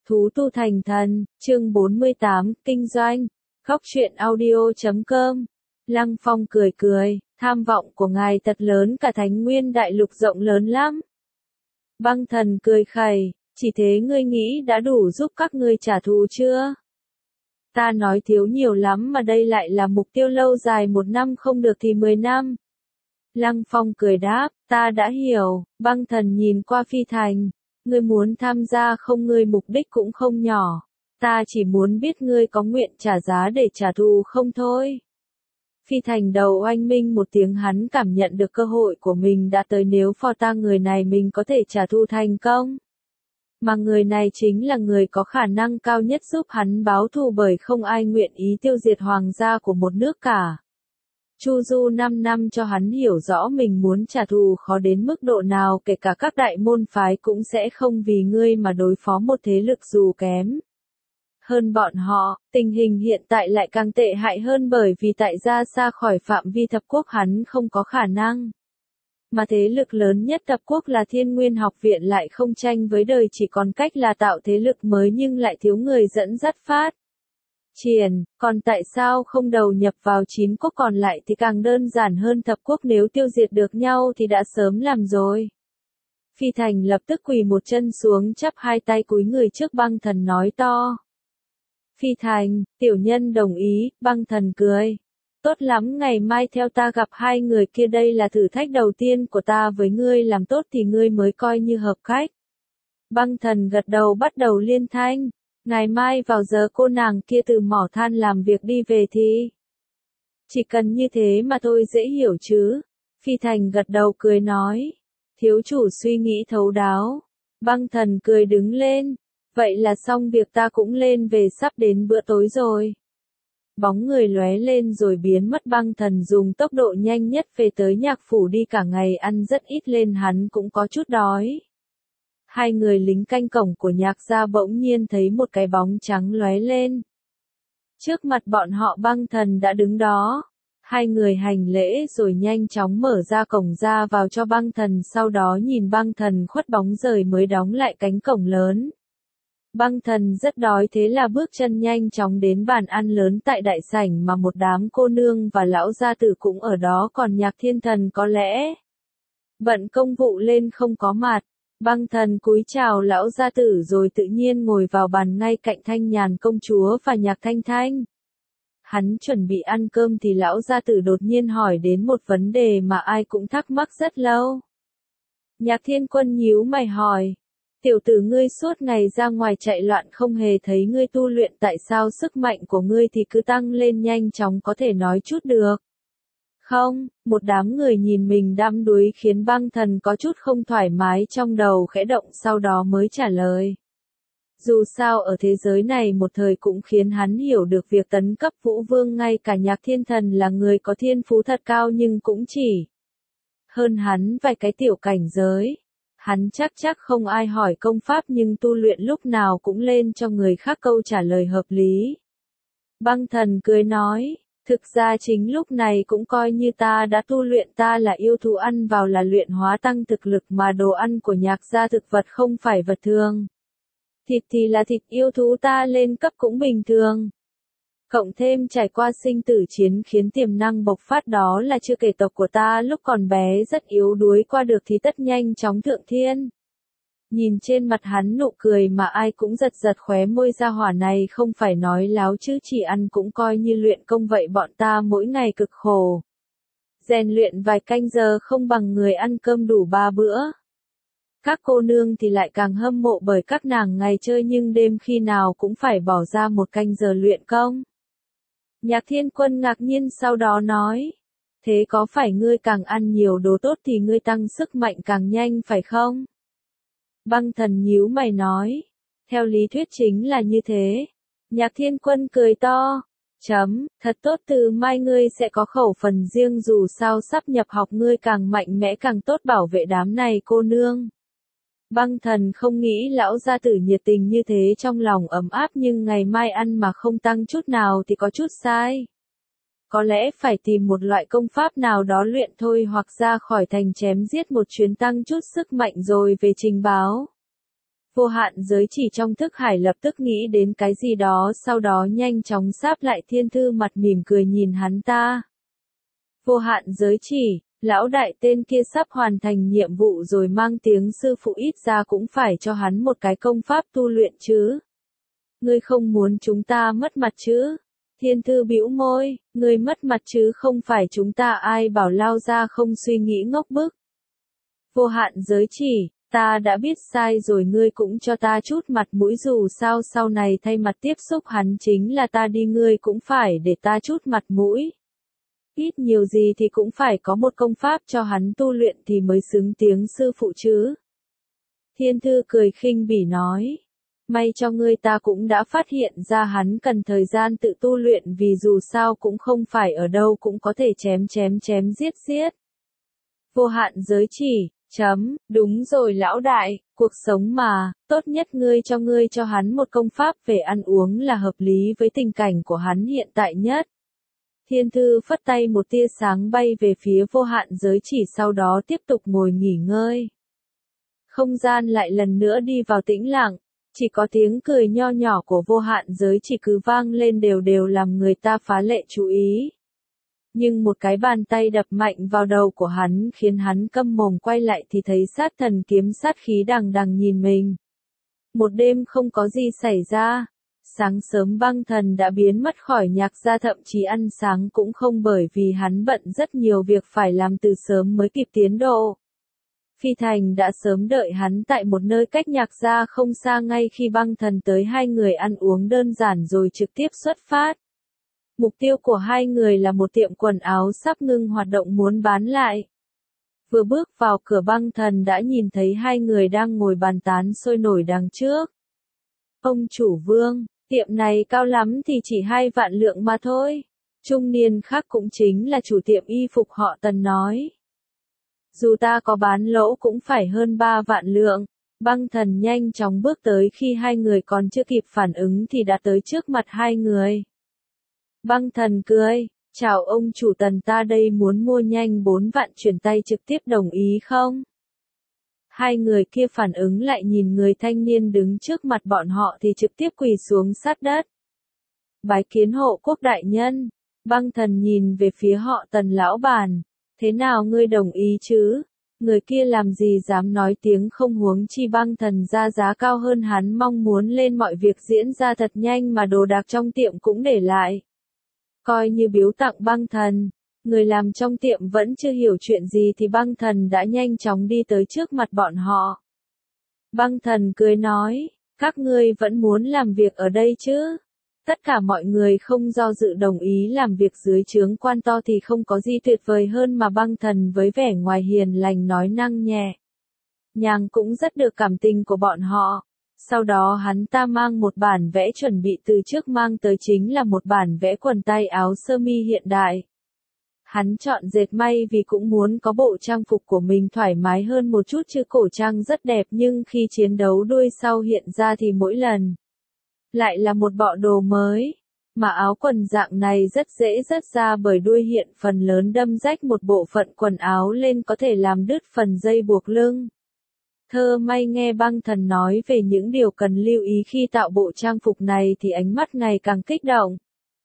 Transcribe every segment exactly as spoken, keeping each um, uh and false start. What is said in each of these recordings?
Thú tu thành thần, chương bốn mươi tám, kinh doanh, khóc chuyện audio chấm com. Lăng Phong cười cười, tham vọng của ngài thật lớn, cả Thánh Nguyên đại lục rộng lớn lắm. Băng thần cười khẩy, chỉ thế ngươi nghĩ đã đủ giúp các ngươi trả thù chưa? Ta nói thiếu nhiều lắm mà đây lại là mục tiêu lâu dài, một năm không được thì mười năm. Lăng Phong cười đáp, ta đã hiểu. Băng thần nhìn qua Phi Thành, ngươi muốn tham gia không, ngươi mục đích cũng không nhỏ. Ta chỉ muốn biết ngươi có nguyện trả giá để trả thù không thôi. Phi Thành đầu oanh minh một tiếng, hắn cảm nhận được cơ hội của mình đã tới, nếu phò ta người này mình có thể trả thù thành công. Mà người này chính là người có khả năng cao nhất giúp hắn báo thù, bởi không ai nguyện ý tiêu diệt hoàng gia của một nước cả. Chu du năm năm cho hắn hiểu rõ mình muốn trả thù khó đến mức độ nào, kể cả các đại môn phái cũng sẽ không vì ngươi mà đối phó một thế lực dù kém hơn bọn họ. Tình hình hiện tại lại càng tệ hại hơn, bởi vì tại ra xa khỏi phạm vi thập quốc hắn không có khả năng. Mà thế lực lớn nhất thập quốc là Thiên Nguyên học viện lại không tranh với đời, chỉ còn cách là tạo thế lực mới nhưng lại thiếu người dẫn dắt phát triển. Còn tại sao không đầu nhập vào chín quốc còn lại thì càng đơn giản hơn, thập quốc nếu tiêu diệt được nhau thì đã sớm làm rồi. Phi Thành lập tức quỳ một chân xuống, chắp hai tay cúi người trước băng thần nói to. Phi Thành, tiểu nhân đồng ý. Băng thần cười. Tốt lắm, ngày mai theo ta gặp hai người kia, đây là thử thách đầu tiên của ta với ngươi, làm tốt thì ngươi mới coi như hợp khách. Băng thần gật đầu, bắt đầu liên thanh. Ngày mai vào giờ cô nàng kia từ mỏ than làm việc đi về thì chỉ cần như thế mà thôi, dễ hiểu chứ. Phi Thành gật đầu cười nói. Thiếu chủ suy nghĩ thấu đáo. Băng thần cười đứng lên. Vậy là xong việc, ta cũng lên về, sắp đến bữa tối rồi. Bóng người lóe lên rồi biến mất. Băng thần dùng tốc độ nhanh nhất về tới nhạc phủ, đi cả ngày ăn rất ít lên, hắn cũng có chút đói. Hai người lính canh cổng của nhạc gia bỗng nhiên thấy một cái bóng trắng lóe lên. Trước mặt bọn họ băng thần đã đứng đó. Hai người hành lễ rồi nhanh chóng mở ra cổng ra vào cho băng thần, sau đó nhìn băng thần khuất bóng rời mới đóng lại cánh cổng lớn. Băng thần rất đói, thế là bước chân nhanh chóng đến bàn ăn lớn tại đại sảnh, mà một đám cô nương và lão gia tử cũng ở đó, còn Nhạc Thiên Thần có lẽ bận công vụ lên không có mặt. Băng thần cúi chào lão gia tử rồi tự nhiên ngồi vào bàn ngay cạnh Thanh Nhàn công chúa và Nhạc Thanh Thanh. Hắn chuẩn bị ăn cơm thì lão gia tử đột nhiên hỏi đến một vấn đề mà ai cũng thắc mắc rất lâu. Nhạc Thiên Quân nhíu mày hỏi. Tiểu tử, ngươi suốt ngày ra ngoài chạy loạn, không hề thấy ngươi tu luyện, tại sao sức mạnh của ngươi thì cứ tăng lên nhanh chóng, có thể nói chút được không? Một đám người nhìn mình đắm đuối khiến băng thần có chút không thoải mái trong đầu, khẽ động sau đó mới trả lời. Dù sao ở thế giới này một thời cũng khiến hắn hiểu được việc tấn cấp Vũ Vương, ngay cả Nhạc Thiên Thần là người có thiên phú thật cao nhưng cũng chỉ hơn hắn vài cái tiểu cảnh giới. Hắn chắc chắc không ai hỏi công pháp, nhưng tu luyện lúc nào cũng lên cho người khác câu trả lời hợp lý. Băng thần cười nói, thực ra chính lúc này cũng coi như ta đã tu luyện, ta là yêu thú, ăn vào là luyện hóa tăng thực lực, mà đồ ăn của nhạc gia thực vật không phải vật thường. Thịt thì là thịt, yêu thú ta lên cấp cũng bình thường. Cộng thêm trải qua sinh tử chiến khiến tiềm năng bộc phát, đó là chưa kể tộc của ta lúc còn bé rất yếu đuối, qua được thì tất nhanh chóng thượng thiên. Nhìn trên mặt hắn nụ cười mà ai cũng giật giật khóe môi, ra hỏa này không phải nói láo chứ, chỉ ăn cũng coi như luyện công vậy, bọn ta mỗi ngày cực khổ rèn luyện vài canh giờ không bằng người ăn cơm đủ ba bữa. Các cô nương thì lại càng hâm mộ, bởi các nàng ngày chơi nhưng đêm khi nào cũng phải bỏ ra một canh giờ luyện công. Nhạc Thiên Quân ngạc nhiên sau đó nói, thế có phải ngươi càng ăn nhiều đồ tốt thì ngươi tăng sức mạnh càng nhanh phải không? Băng thần nhíu mày nói, theo lý thuyết chính là như thế. Nhạc Thiên Quân cười to, chấm, thật tốt, từ mai ngươi sẽ có khẩu phần riêng, dù sao sắp nhập học, ngươi càng mạnh mẽ càng tốt, bảo vệ đám này cô nương. Băng thần không nghĩ lão gia tử nhiệt tình như thế, trong lòng ấm áp, nhưng ngày mai ăn mà không tăng chút nào thì có chút sai. Có lẽ phải tìm một loại công pháp nào đó luyện thôi, hoặc ra khỏi thành chém giết một chuyến tăng chút sức mạnh rồi về trình báo. Vô hạn giới chỉ trong thức hải lập tức nghĩ đến cái gì đó, sau đó nhanh chóng sáp lại thiên thư, mặt mỉm cười nhìn hắn ta. Vô hạn giới chỉ, lão đại tên kia sắp hoàn thành nhiệm vụ rồi, mang tiếng sư phụ, ít ra cũng phải cho hắn một cái công pháp tu luyện chứ. Ngươi không muốn chúng ta mất mặt chứ? Thiên thư bĩu môi, ngươi mất mặt chứ không phải chúng ta, ai bảo lao ra không suy nghĩ ngốc bức. Vô hạn giới chỉ, ta đã biết sai rồi, ngươi cũng cho ta chút mặt mũi, dù sao sau này thay mặt tiếp xúc hắn chính là ta đi, ngươi cũng phải để ta chút mặt mũi. Ít nhiều gì thì cũng phải có một công pháp cho hắn tu luyện thì mới xứng tiếng sư phụ chứ. Thiên thư cười khinh bỉ nói. May cho ngươi, ta cũng đã phát hiện ra hắn cần thời gian tự tu luyện, vì dù sao cũng không phải ở đâu cũng có thể chém chém chém giết giết. Vô hạn giới chỉ, chấm, đúng rồi lão đại, cuộc sống mà, tốt nhất ngươi cho ngươi cho hắn một công pháp về ăn uống là hợp lý với tình cảnh của hắn hiện tại nhất. Thiên thư phất tay, một tia sáng bay về phía vô hạn giới chỉ, sau đó tiếp tục ngồi nghỉ ngơi. Không gian lại lần nữa đi vào tĩnh lặng, chỉ có tiếng cười nho nhỏ của vô hạn giới chỉ cứ vang lên đều đều làm người ta phá lệ chú ý. Nhưng một cái bàn tay đập mạnh vào đầu của hắn khiến hắn câm mồm, quay lại thì thấy sát thần kiếm sát khí đằng đằng nhìn mình. Một đêm không có gì xảy ra. Sáng sớm băng thần đã biến mất khỏi Nhạc gia, thậm chí ăn sáng cũng không, bởi vì hắn bận rất nhiều việc phải làm từ sớm mới kịp tiến độ. Phi Thành đã sớm đợi hắn tại một nơi cách Nhạc gia không xa, ngay khi băng thần tới hai người ăn uống đơn giản rồi trực tiếp xuất phát. Mục tiêu của hai người là một tiệm quần áo sắp ngưng hoạt động muốn bán lại. Vừa bước vào cửa, băng thần đã nhìn thấy hai người đang ngồi bàn tán sôi nổi đằng trước. Ông chủ Vương, tiệm này cao lắm thì chỉ hai vạn lượng mà thôi. Trung niên khác cũng chính là chủ tiệm y phục họ Tần nói. Dù ta có bán lỗ cũng phải hơn ba vạn lượng. Băng thần nhanh chóng bước tới, khi hai người còn chưa kịp phản ứng thì đã tới trước mặt hai người. Băng thần cười, chào ông chủ Tần, ta đây muốn mua nhanh bốn vạn, chuyển tay trực tiếp, đồng ý không? Hai người kia phản ứng lại, nhìn người thanh niên đứng trước mặt bọn họ thì trực tiếp quỳ xuống sát đất. Bái kiến hộ quốc đại nhân. Băng thần nhìn về phía họ Tần lão bản. Thế nào, ngươi đồng ý chứ? Người kia làm gì dám nói tiếng không, huống chi băng thần ra giá cao hơn hắn mong muốn lên, mọi việc diễn ra thật nhanh mà đồ đạc trong tiệm cũng để lại. Coi như biếu tặng băng thần. Người làm trong tiệm vẫn chưa hiểu chuyện gì thì băng thần đã nhanh chóng đi tới trước mặt bọn họ. Băng thần cười nói, các ngươi vẫn muốn làm việc ở đây chứ? Tất cả mọi người không do dự đồng ý làm việc dưới trướng quan to thì không có gì tuyệt vời hơn mà. Băng thần với vẻ ngoài hiền lành nói năng nhẹ nhàng cũng rất được cảm tình của bọn họ. Sau đó hắn ta mang một bản vẽ chuẩn bị từ trước mang tới, chính là một bản vẽ quần tay áo sơ mi hiện đại. Hắn chọn dệt may vì cũng muốn có bộ trang phục của mình thoải mái hơn một chút, chứ cổ trang rất đẹp nhưng khi chiến đấu đuôi sau hiện ra thì mỗi lần lại là một bộ đồ mới. Mà áo quần dạng này rất dễ rớt ra, bởi đuôi hiện phần lớn đâm rách một bộ phận quần áo lên, có thể làm đứt phần dây buộc lưng. Thơ may nghe băng thần nói về những điều cần lưu ý khi tạo bộ trang phục này thì ánh mắt ngày càng kích động.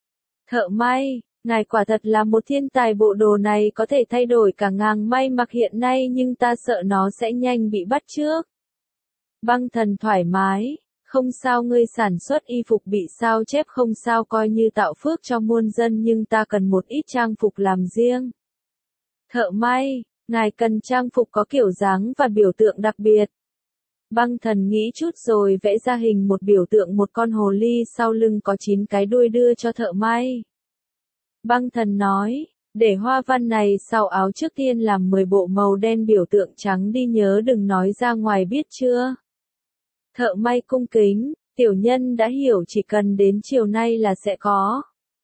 Thợ may, ngài quả thật là một thiên tài, bộ đồ này có thể thay đổi cả ngàng may mặc hiện nay, nhưng ta sợ nó sẽ nhanh bị bắt chước. Băng thần thoải mái, không sao, ngươi sản xuất y phục bị sao chép không sao, coi như tạo phước cho muôn dân, nhưng ta cần một ít trang phục làm riêng. Thợ may, ngài cần trang phục có kiểu dáng và biểu tượng đặc biệt. Băng thần nghĩ chút rồi vẽ ra hình một biểu tượng một con hồ ly sau lưng có chín cái đuôi đưa cho thợ may. Băng thần nói, để hoa văn này sau áo trước tiên làm mười bộ màu đen biểu tượng trắng đi, nhớ đừng nói ra ngoài biết chưa? Thợ may cung kính, tiểu nhân đã hiểu, chỉ cần đến chiều nay là sẽ có.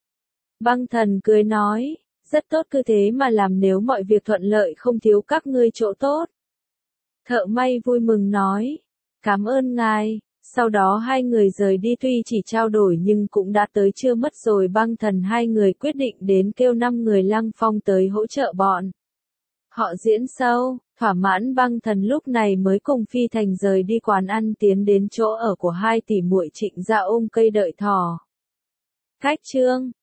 Băng thần cười nói, rất tốt, cứ thế mà làm, nếu mọi việc thuận lợi không thiếu các ngươi chỗ tốt. Thợ may vui mừng nói, cảm ơn ngài. Sau đó hai người rời đi, tuy chỉ trao đổi nhưng cũng đã tới trưa mất rồi. Băng thần hai người quyết định đến kêu năm người Lăng Phong tới hỗ trợ bọn Họ diễn sâu, thỏa mãn Băng Thần lúc này mới cùng Phi Thành rời đi quán ăn tiến đến chỗ ở của hai tỷ muội Trịnh Gia ôm cây đợi thỏ. Khách trương,